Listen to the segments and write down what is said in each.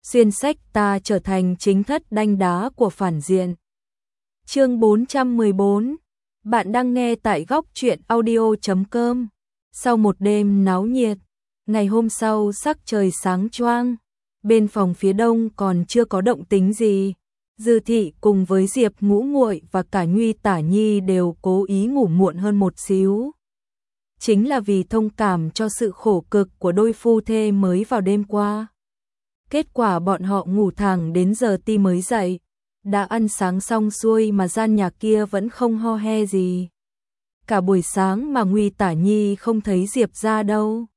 xuyên sách ta trở thành chính thất đanh đá của phản diện. Chương 414. Bạn đang nghe tại góc truyện audio.com. Sau một đêm náo nhiệt, ngày hôm sau sắc trời sáng choang, bên phòng phía đông còn chưa có động tĩnh gì. Dư Thị cùng với Diệp Ngũ Muội và cả Nhuy Tả Nhi đều cố ý ngủ muộn hơn một xíu. Chính là vì thông cảm cho sự khổ cực của đôi phu thê mới vào đêm qua. Kết quả bọn họ ngủ thẳng đến giờ ti mới dậy, đã ăn sáng xong xuôi mà gian nhà kia vẫn không ho he gì. Cả buổi sáng mà Nhuy Tả Nhi không thấy Diệp ra đâu.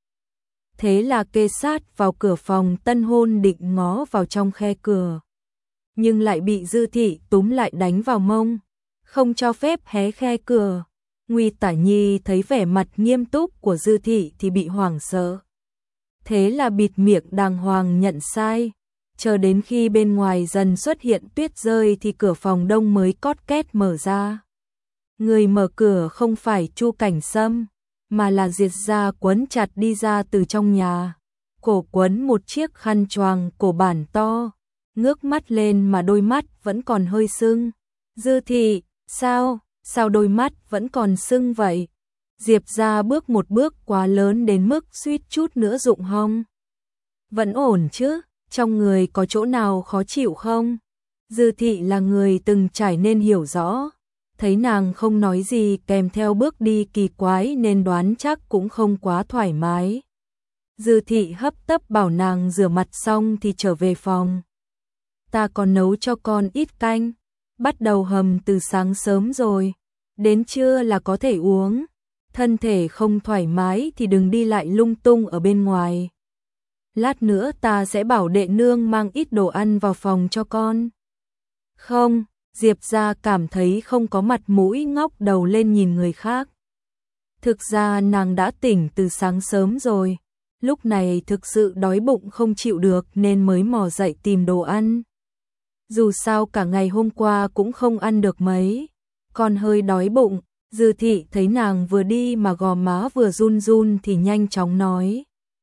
Thế là kê sát vào cửa phòng tân hôn định ngó vào trong khe cửa. Nhưng lại bị Dư Thị túm lại đánh vào mông, không cho phép hé khe cửa. Nhuy Tả Nhi thấy vẻ mặt nghiêm túc của Dư Thị thì bị hoảng sợ. Thế là bịt miệng đàng hoàng nhận sai, chờ đến khi bên ngoài dần xuất hiện tuyết rơi thì cửa phòng đông mới cót két mở ra. Người mở cửa không phải Chu Cảnh Sâm, mà là Diệp Gia quấn chặt đi ra từ trong nhà. Cổ quấn một chiếc khăn choàng cổ bản to, ngước mắt lên mà đôi mắt vẫn còn hơi sưng. Dư Thị, sao đôi mắt vẫn còn sưng vậy? Diệp Gia bước một bước quá lớn đến mức suýt chút nữa rụng hông. Vẫn ổn chứ, trong người có chỗ nào khó chịu không? Dư Thị là người từng trải nên hiểu rõ, thấy nàng không nói gì kèm theo bước đi kỳ quái nên đoán chắc cũng không quá thoải mái. Dư Thị hấp tấp bảo nàng rửa mặt xong thì trở về phòng. Ta còn nấu cho con ít canh, bắt đầu hầm từ sáng sớm rồi, đến trưa là có thể uống. Thân thể không thoải mái thì đừng đi lại lung tung ở bên ngoài. Lát nữa ta sẽ bảo đệ nương mang ít đồ ăn vào phòng cho con. Không, Diệp Gia cảm thấy không có mặt mũi ngóc đầu lên nhìn người khác. Thực ra nàng đã tỉnh từ sáng sớm rồi, lúc này thực sự đói bụng không chịu được nên mới mò dậy tìm đồ ăn. Dù sao cả ngày hôm qua cũng không ăn được mấy, còn hơi đói bụng. Dư Thị thấy nàng vừa đi mà gò má vừa run run thì nhanh chóng nói.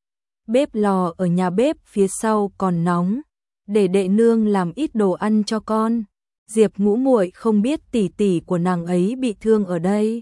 Bếp lò ở nhà bếp phía sau còn nóng, để đệ nương làm ít đồ ăn cho con. Diệp Ngũ Muội không biết tỷ tỷ của nàng ấy bị thương ở đây.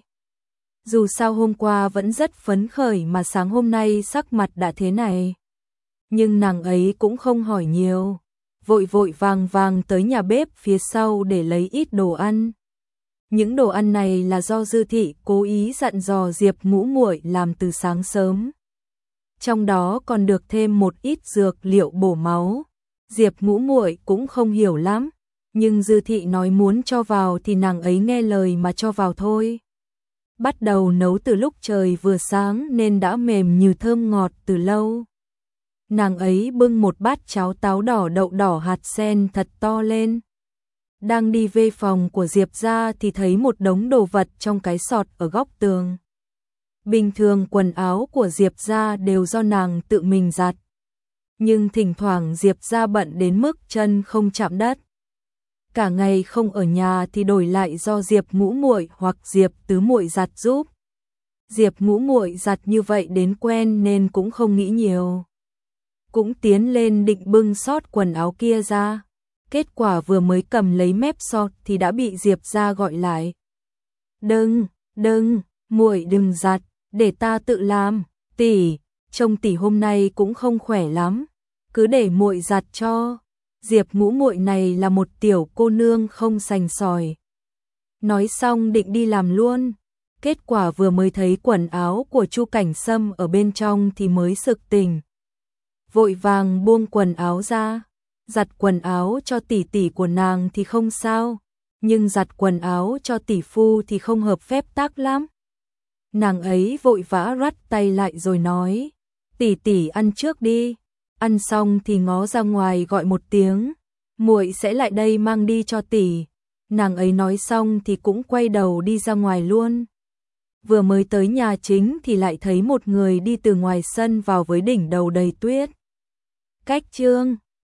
Dù sao hôm qua vẫn rất phấn khởi mà sáng hôm nay sắc mặt đã thế này. Nhưng nàng ấy cũng không hỏi nhiều, vội vội vàng vàng tới nhà bếp phía sau để lấy ít đồ ăn. Những đồ ăn này là do Dư Thị cố ý dặn dò Diệp Ngũ Muội làm từ sáng sớm. Trong đó còn được thêm một ít dược liệu bổ máu. Diệp Ngũ Muội cũng không hiểu lắm, nhưng Dư Thị nói muốn cho vào thì nàng ấy nghe lời mà cho vào thôi. Bắt đầu nấu từ lúc trời vừa sáng nên đã mềm như thơm ngọt từ lâu. Nàng ấy bưng một bát cháo táo đỏ đậu đỏ hạt sen thật to lên. Đang đi về phòng của Diệp Gia thì thấy một đống đồ vật trong cái sọt ở góc tường. Bình thường quần áo của Diệp Gia đều do nàng tự mình giặt. Nhưng thỉnh thoảng Diệp Gia bận đến mức chân không chạm đất. Cả ngày không ở nhà thì đổi lại do Diệp Ngũ Muội hoặc Diệp Tứ Muội giặt giúp. Diệp Ngũ Muội giặt như vậy đến quen nên cũng không nghĩ nhiều. Cũng tiến lên định bưng xót quần áo kia ra. Kết quả vừa mới cầm lấy mép sọt thì đã bị Diệp Gia gọi lại. Đừng, muội đừng giặt, để ta tự làm. Tỷ, trông tỷ hôm nay cũng không khỏe lắm, cứ để muội giặt cho. Diệp Ngũ Muội này là một tiểu cô nương không sành sỏi. Nói xong định đi làm luôn. Kết quả vừa mới thấy quần áo của Chu Cảnh Sâm ở bên trong thì mới sực tỉnh. Vội vàng buông quần áo ra. Giặt quần áo cho tỷ tỷ của nàng thì không sao, nhưng giặt quần áo cho tỷ phu thì không hợp phép tắc lắm. Nàng ấy vội vã rắt tay lại rồi nói, tỷ tỷ ăn trước đi, ăn xong thì ngó ra ngoài gọi một tiếng, muội sẽ lại đây mang đi cho tỷ. Nàng ấy nói xong thì cũng quay đầu đi ra ngoài luôn. Vừa mới tới nhà chính thì lại thấy một người đi từ ngoài sân vào với đỉnh đầu đầy tuyết. Cách chương